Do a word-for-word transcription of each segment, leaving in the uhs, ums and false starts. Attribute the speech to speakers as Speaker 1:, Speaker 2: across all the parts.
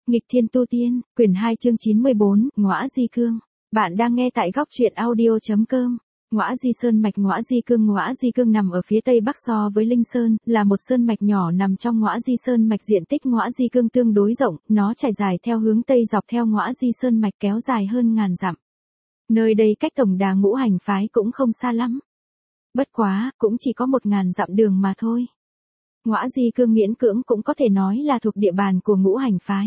Speaker 1: Nghịch thiên tu tiên, quyển hai chương chín mươi bốn, Ngõa Di Cương. Bạn đang nghe tại góc truyện audio chấm com. Ngõa Di Sơn mạch Ngõa Di Cương Ngõa Di Cương nằm ở phía tây bắc so với Linh Sơn, là một sơn mạch nhỏ nằm trong Ngõa Di Sơn mạch. Diện tích Ngõa Di Cương tương đối rộng, nó trải dài theo hướng tây dọc theo Ngõa Di Sơn mạch kéo dài hơn ngàn dặm. Nơi đây cách tổng đà ngũ hành phái cũng không xa lắm. Bất quá, cũng chỉ có một ngàn dặm đường mà thôi. Ngõa Di Cương miễn cưỡng cũng có thể nói là thuộc địa bàn của ngũ hành phái.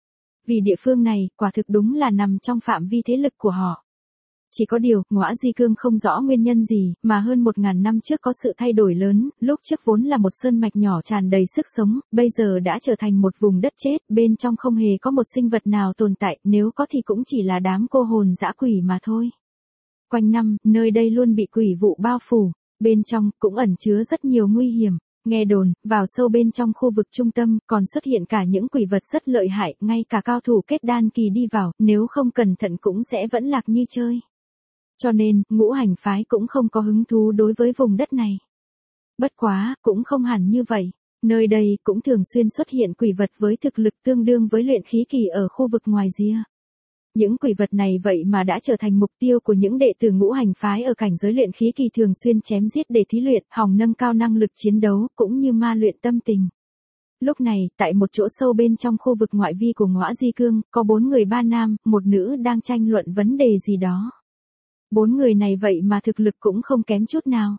Speaker 1: Vì địa phương này, quả thực đúng là nằm trong phạm vi thế lực của họ. Chỉ có điều, Ngõa Di Cương không rõ nguyên nhân gì, mà hơn một ngàn năm trước có sự thay đổi lớn, lúc trước vốn là một sơn mạch nhỏ tràn đầy sức sống, bây giờ đã trở thành một vùng đất chết, bên trong không hề có một sinh vật nào tồn tại, nếu có thì cũng chỉ là đám cô hồn dã quỷ mà thôi. Quanh năm, nơi đây luôn bị quỷ vụ bao phủ, bên trong cũng ẩn chứa rất nhiều nguy hiểm. Nghe đồn, vào sâu bên trong khu vực trung tâm, còn xuất hiện cả những quỷ vật rất lợi hại, ngay cả cao thủ kết đan kỳ đi vào, nếu không cẩn thận cũng sẽ vẫn lạc như chơi. Cho nên, ngũ hành phái cũng không có hứng thú đối với vùng đất này. Bất quá, cũng không hẳn như vậy. Nơi đây cũng thường xuyên xuất hiện quỷ vật với thực lực tương đương với luyện khí kỳ ở khu vực ngoài rìa. Những quỷ vật này vậy mà đã trở thành mục tiêu của những đệ tử ngũ hành phái ở cảnh giới luyện khí kỳ, thường xuyên chém giết để thí luyện, hòng nâng cao năng lực chiến đấu, cũng như ma luyện tâm tình. Lúc này, tại một chỗ sâu bên trong khu vực ngoại vi của Ngõa Di Cương, có bốn người ba nam, một nữ đang tranh luận vấn đề gì đó. Bốn người này vậy mà thực lực cũng không kém chút nào.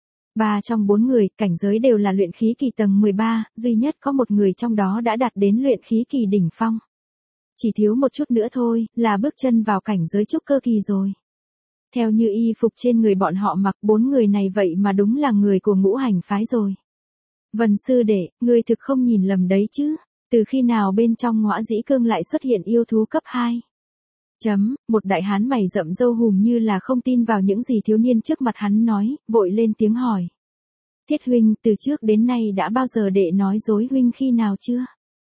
Speaker 1: Ba trong bốn người, cảnh giới đều là luyện khí kỳ tầng mười ba, duy nhất có một người trong đó đã đạt đến luyện khí kỳ đỉnh phong. Chỉ thiếu một chút nữa thôi, là bước chân vào cảnh giới trúc cơ kỳ rồi. Theo như y phục trên người bọn họ mặc, bốn người này vậy mà đúng là người của ngũ hành phái rồi. Vân sư đệ, ngươi thực không nhìn lầm đấy chứ, từ khi nào bên trong Ngõa Dĩ Cương lại xuất hiện yêu thú cấp hai? Chấm, một đại hán mày rậm râu hùm như là không tin vào những gì thiếu niên trước mặt hắn nói, vội lên tiếng hỏi. Thiết huynh, từ trước đến nay đã bao giờ đệ nói dối huynh khi nào chưa?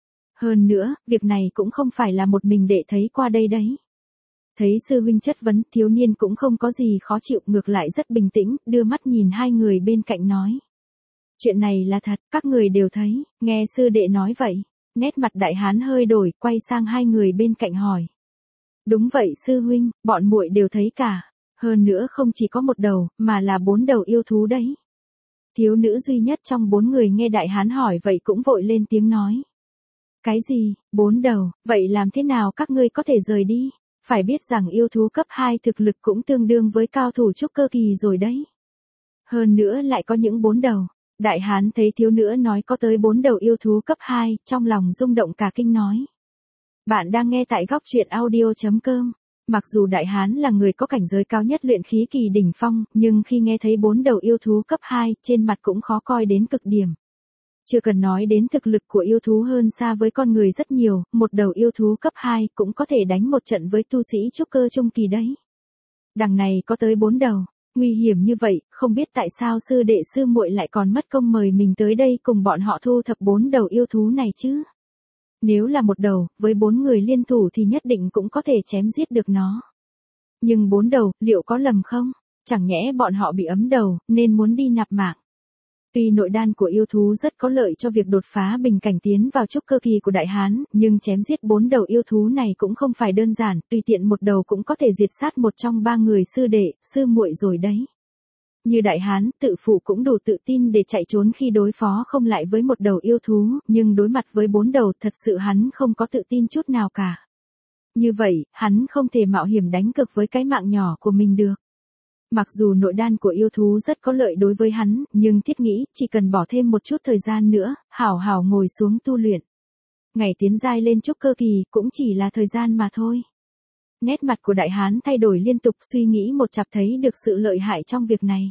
Speaker 1: Hơn nữa, việc này cũng không phải là một mình đệ thấy qua đây đấy. Thấy sư huynh chất vấn, thiếu niên cũng không có gì khó chịu, ngược lại rất bình tĩnh, đưa mắt nhìn hai người bên cạnh nói. Chuyện này là thật, các người đều thấy, nghe sư đệ nói vậy. Nét mặt đại hán hơi đổi, quay sang hai người bên cạnh hỏi. Đúng vậy sư huynh, bọn muội đều thấy cả. Hơn nữa không chỉ có một đầu, mà là bốn đầu yêu thú đấy. Thiếu nữ duy nhất trong bốn người nghe đại hán hỏi vậy cũng vội lên tiếng nói. Cái gì, bốn đầu, vậy làm thế nào các ngươi có thể rời đi? Phải biết rằng yêu thú cấp hai thực lực cũng tương đương với cao thủ trúc cơ kỳ rồi đấy. Hơn nữa lại có những bốn đầu. Đại hán thấy thiếu nữ nói có tới bốn đầu yêu thú cấp hai, trong lòng rung động cả kinh nói. Bạn đang nghe tại góc truyện audio chấm com. Mặc dù đại hán là người có cảnh giới cao nhất luyện khí kỳ đỉnh phong, nhưng khi nghe thấy bốn đầu yêu thú cấp hai, trên mặt cũng khó coi đến cực điểm. Chưa cần nói đến thực lực của yêu thú hơn xa với con người rất nhiều, một đầu yêu thú cấp hai cũng có thể đánh một trận với tu sĩ trúc cơ trung kỳ đấy. Đằng này có tới bốn đầu, nguy hiểm như vậy, không biết tại sao sư đệ sư muội lại còn mất công mời mình tới đây cùng bọn họ thu thập bốn đầu yêu thú này chứ. Nếu là một đầu, với bốn người liên thủ thì nhất định cũng có thể chém giết được nó. Nhưng bốn đầu, liệu có lầm không? Chẳng nhẽ bọn họ bị ấm đầu, nên muốn đi nạp mạng. Tuy nội đan của yêu thú rất có lợi cho việc đột phá bình cảnh tiến vào trúc cơ kỳ của đại hán, nhưng chém giết bốn đầu yêu thú này cũng không phải đơn giản, tùy tiện một đầu cũng có thể diệt sát một trong ba người sư đệ, sư muội rồi đấy. Như đại hán, tự phụ cũng đủ tự tin để chạy trốn khi đối phó không lại với một đầu yêu thú, nhưng đối mặt với bốn đầu thật sự hắn không có tự tin chút nào cả. Như vậy, hắn không thể mạo hiểm đánh cược với cái mạng nhỏ của mình được. Mặc dù nội đan của yêu thú rất có lợi đối với hắn, nhưng thiết nghĩ chỉ cần bỏ thêm một chút thời gian nữa, hảo hảo ngồi xuống tu luyện. Ngày tiến giai lên trúc cơ kỳ cũng chỉ là thời gian mà thôi. Nét mặt của đại hán thay đổi liên tục, suy nghĩ một chặp thấy được sự lợi hại trong việc này.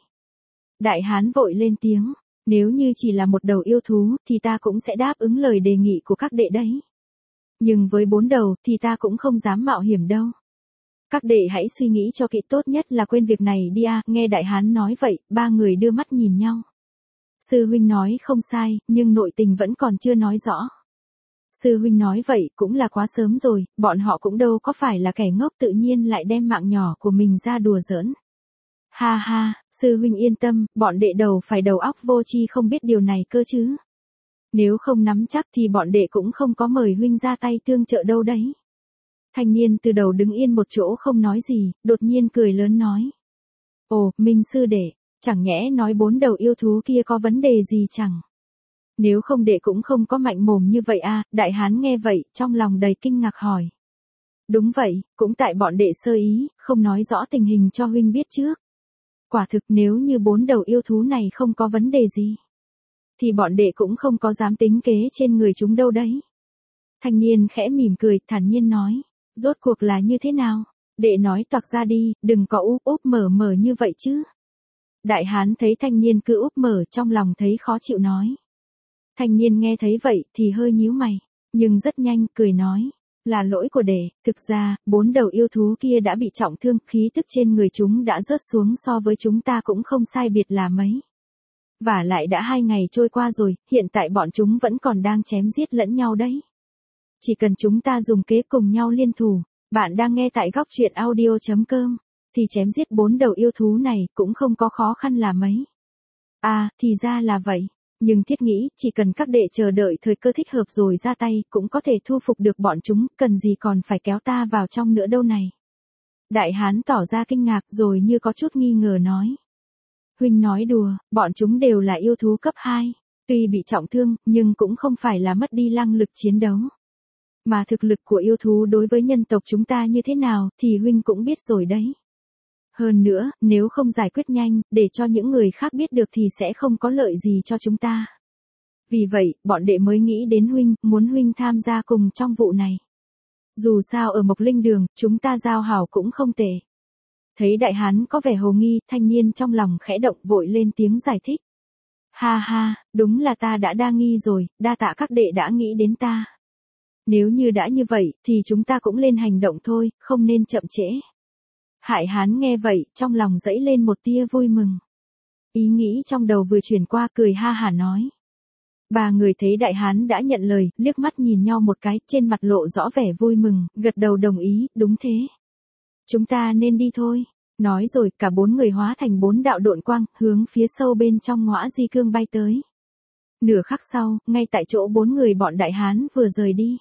Speaker 1: Đại hán vội lên tiếng, nếu như chỉ là một đầu yêu thú thì ta cũng sẽ đáp ứng lời đề nghị của các đệ đấy. Nhưng với bốn đầu thì ta cũng không dám mạo hiểm đâu. Các đệ hãy suy nghĩ cho kỹ, tốt nhất là quên việc này đi à. Nghe đại hán nói vậy, ba người đưa mắt nhìn nhau. Sư huynh nói không sai, nhưng nội tình vẫn còn chưa nói rõ. Sư huynh nói vậy cũng là quá sớm rồi, bọn họ cũng đâu có phải là kẻ ngốc tự nhiên lại đem mạng nhỏ của mình ra đùa giỡn. Ha ha, sư huynh yên tâm, bọn đệ đầu phải đầu óc vô tri không biết điều này cơ chứ. Nếu không nắm chắc thì bọn đệ cũng không có mời huynh ra tay tương trợ đâu đấy. Thanh niên từ đầu đứng yên một chỗ không nói gì, đột nhiên cười lớn nói. Ồ, Minh sư đệ, chẳng nhẽ nói bốn đầu yêu thú kia có vấn đề gì chẳng? Nếu không đệ cũng không có mạnh mồm như vậy à, đại hán nghe vậy, trong lòng đầy kinh ngạc hỏi. Đúng vậy, cũng tại bọn đệ sơ ý, không nói rõ tình hình cho huynh biết trước. Quả thực nếu như bốn đầu yêu thú này không có vấn đề gì, thì bọn đệ cũng không có dám tính kế trên người chúng đâu đấy. Thanh niên khẽ mỉm cười, thản nhiên nói. Rốt cuộc là như thế nào? Đệ nói toạc ra đi, đừng có úp úp mở mở như vậy chứ. Đại hán thấy thanh niên cứ úp mở, trong lòng thấy khó chịu nói. Thanh niên nghe thấy vậy thì hơi nhíu mày, nhưng rất nhanh cười nói. Là lỗi của đệ, thực ra, bốn đầu yêu thú kia đã bị trọng thương, khí tức trên người chúng đã rớt xuống so với chúng ta cũng không sai biệt là mấy. Và lại đã hai ngày trôi qua rồi, hiện tại bọn chúng vẫn còn đang chém giết lẫn nhau đấy. Chỉ cần chúng ta dùng kế cùng nhau liên thủ, bạn đang nghe tại góc truyện audio chấm com, thì chém giết bốn đầu yêu thú này cũng không có khó khăn là mấy. À, thì ra là vậy. Nhưng thiết nghĩ, chỉ cần các đệ chờ đợi thời cơ thích hợp rồi ra tay, cũng có thể thu phục được bọn chúng, cần gì còn phải kéo ta vào trong nữa đâu này. Đại hán tỏ ra kinh ngạc rồi như có chút nghi ngờ nói. Huynh nói đùa, bọn chúng đều là yêu thú cấp hai, tuy bị trọng thương, nhưng cũng không phải là mất đi năng lực chiến đấu. Mà thực lực của yêu thú đối với nhân tộc chúng ta như thế nào, thì huynh cũng biết rồi đấy. Hơn nữa, nếu không giải quyết nhanh, để cho những người khác biết được thì sẽ không có lợi gì cho chúng ta. Vì vậy, bọn đệ mới nghĩ đến huynh, muốn huynh tham gia cùng trong vụ này. Dù sao ở Mộc Linh Đường, chúng ta giao hảo cũng không tệ. Thấy đại hán có vẻ hồ nghi, thanh niên trong lòng khẽ động vội lên tiếng giải thích. Ha ha, đúng là ta đã đa nghi rồi, đa tạ các đệ đã nghĩ đến ta. Nếu như đã như vậy, thì chúng ta cũng lên hành động thôi, không nên chậm trễ. Hải hán nghe vậy, trong lòng dẫy lên một tia vui mừng. Ý nghĩ trong đầu vừa chuyển qua, cười ha hả nói. Ba người thấy đại hán đã nhận lời, liếc mắt nhìn nhau một cái, trên mặt lộ rõ vẻ vui mừng, gật đầu đồng ý, đúng thế. Chúng ta nên đi thôi. Nói rồi, cả bốn người hóa thành bốn đạo độn quang, hướng phía sâu bên trong ngõa di cương bay tới. Nửa khắc sau, ngay tại chỗ bốn người bọn đại hán vừa rời đi.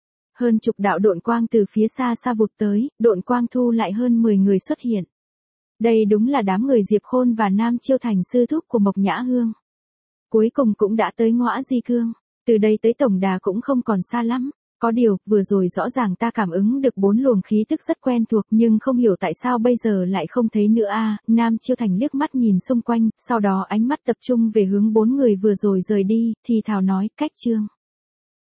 Speaker 1: Hơn chục đạo độn quang từ phía xa xa vụt tới, độn quang thu lại hơn mười người xuất hiện. Đây đúng là đám người Diệp Khôn và Nam Chiêu Thành sư thúc của Mộc Nhã Hương. Cuối cùng cũng đã tới ngõa di cương, từ đây tới tổng đà cũng không còn xa lắm. Có điều, vừa rồi rõ ràng ta cảm ứng được bốn luồng khí tức rất quen thuộc nhưng không hiểu tại sao bây giờ lại không thấy nữa a. Nam Chiêu Thành liếc mắt nhìn xung quanh, sau đó ánh mắt tập trung về hướng bốn người vừa rồi rời đi, thì thào nói, cách chương.